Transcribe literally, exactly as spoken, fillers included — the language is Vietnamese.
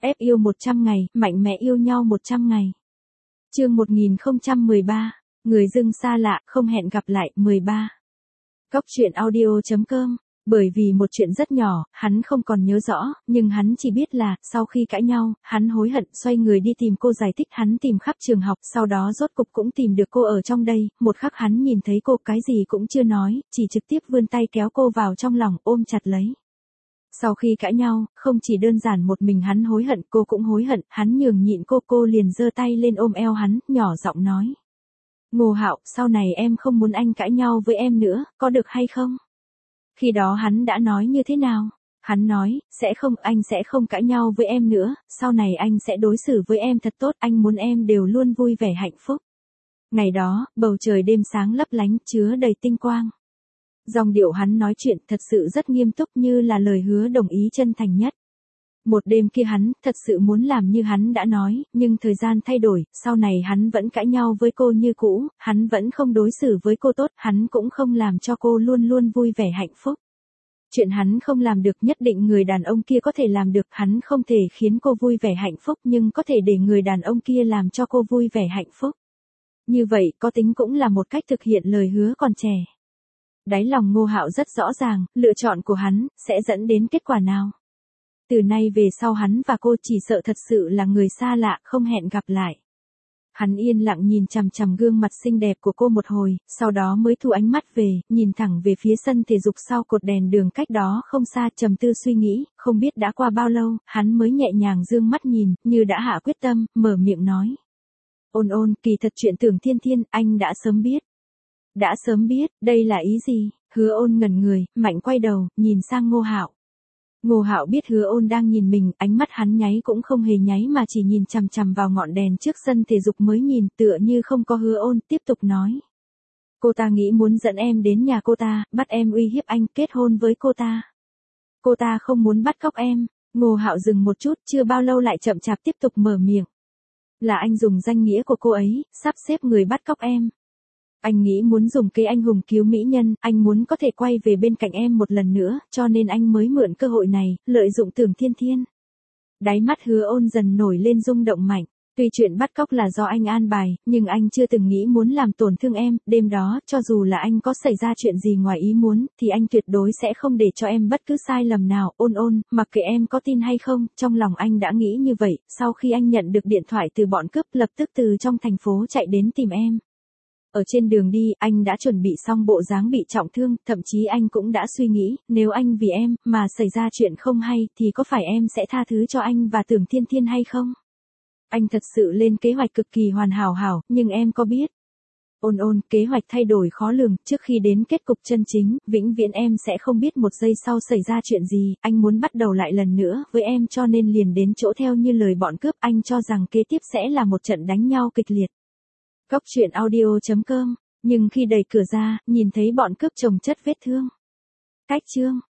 ép yêu một trăm ngày, mạnh mẽ yêu nhau một trăm ngày. Chương một nghìn không trăm mười ba, người dưng xa lạ, không hẹn gặp lại, mười ba. Cóc truyện audio chấm com. Bởi vì một chuyện rất nhỏ, hắn không còn nhớ rõ, nhưng hắn chỉ biết là, sau khi cãi nhau, hắn hối hận, xoay người đi tìm cô giải thích, hắn tìm khắp trường học, sau đó rốt cục cũng tìm được cô ở trong đây, một khắc hắn nhìn thấy cô cái gì cũng chưa nói, chỉ trực tiếp vươn tay kéo cô vào trong lòng, ôm chặt lấy. Sau khi cãi nhau, không chỉ đơn giản một mình hắn hối hận, cô cũng hối hận, hắn nhường nhịn cô, cô liền giơ tay lên ôm eo hắn, nhỏ giọng nói. Ngô Hạo, sau này em không muốn anh cãi nhau với em nữa, có được hay không? Khi đó hắn đã nói như thế nào? Hắn nói, sẽ không, anh sẽ không cãi nhau với em nữa, sau này anh sẽ đối xử với em thật tốt, anh muốn em đều luôn vui vẻ hạnh phúc. Ngày đó, bầu trời đêm sáng lấp lánh, chứa đầy tinh quang. Dòng điệu hắn nói chuyện thật sự rất nghiêm túc như là lời hứa đồng ý chân thành nhất. Một đêm kia hắn thật sự muốn làm như hắn đã nói, nhưng thời gian thay đổi, sau này hắn vẫn cãi nhau với cô như cũ, hắn vẫn không đối xử với cô tốt, hắn cũng không làm cho cô luôn luôn vui vẻ hạnh phúc. Chuyện hắn không làm được nhất định người đàn ông kia có thể làm được, hắn không thể khiến cô vui vẻ hạnh phúc nhưng có thể để người đàn ông kia làm cho cô vui vẻ hạnh phúc. Như vậy có tính cũng là một cách thực hiện lời hứa còn trẻ. Đáy lòng Ngô Hạo rất rõ ràng, lựa chọn của hắn sẽ dẫn đến kết quả nào. Từ nay về sau hắn và cô chỉ sợ thật sự là người xa lạ, không hẹn gặp lại. Hắn yên lặng nhìn chằm chằm gương mặt xinh đẹp của cô một hồi, sau đó mới thu ánh mắt về, nhìn thẳng về phía sân thể dục sau cột đèn đường cách đó không xa, trầm tư suy nghĩ, không biết đã qua bao lâu, hắn mới nhẹ nhàng dương mắt nhìn, như đã hạ quyết tâm, mở miệng nói. Ôn ôn, kỳ thật chuyện Tưởng Thiên Thiên, anh đã sớm biết. Đã sớm biết, đây là ý gì? Hứa Ôn ngẩn người, mạnh quay đầu, nhìn sang Ngô Hạo. Ngô Hạo biết Hứa Ôn đang nhìn mình, ánh mắt hắn nháy cũng không hề nháy mà chỉ nhìn chằm chằm vào ngọn đèn trước sân thể dục mới nhìn, tựa như không có Hứa Ôn, tiếp tục nói. Cô ta nghĩ muốn dẫn em đến nhà cô ta, bắt em uy hiếp anh, kết hôn với cô ta. Cô ta không muốn bắt cóc em. Ngô Hạo dừng một chút, chưa bao lâu lại chậm chạp tiếp tục mở miệng. Là anh dùng danh nghĩa của cô ấy, sắp xếp người bắt cóc em. Anh nghĩ muốn dùng kế anh hùng cứu mỹ nhân, anh muốn có thể quay về bên cạnh em một lần nữa, cho nên anh mới mượn cơ hội này, lợi dụng Tưởng Thiên Thiên. Đáy mắt Hứa Ôn dần nổi lên rung động mạnh. Tuy chuyện bắt cóc là do anh an bài, nhưng anh chưa từng nghĩ muốn làm tổn thương em, đêm đó, cho dù là anh có xảy ra chuyện gì ngoài ý muốn, thì anh tuyệt đối sẽ không để cho em bất cứ sai lầm nào. Ôn Ôn, mặc kệ em có tin hay không, trong lòng anh đã nghĩ như vậy, sau khi anh nhận được điện thoại từ bọn cướp, lập tức từ trong thành phố chạy đến tìm em. Ở trên đường đi, anh đã chuẩn bị xong bộ dáng bị trọng thương, thậm chí anh cũng đã suy nghĩ, nếu anh vì em, mà xảy ra chuyện không hay, thì có phải em sẽ tha thứ cho anh và Tưởng Thiên Thiên hay không? Anh thật sự lên kế hoạch cực kỳ hoàn hảo hảo, nhưng em có biết? Ôn Ôn, kế hoạch thay đổi khó lường, trước khi đến kết cục chân chính, vĩnh viễn em sẽ không biết một giây sau xảy ra chuyện gì, anh muốn bắt đầu lại lần nữa với em cho nên liền đến chỗ theo như lời bọn cướp, anh cho rằng kế tiếp sẽ là một trận đánh nhau kịch liệt. Cóc truyện audio chấm com, nhưng khi đẩy cửa ra, nhìn thấy bọn cướp chồng chất vết thương. Cách chương.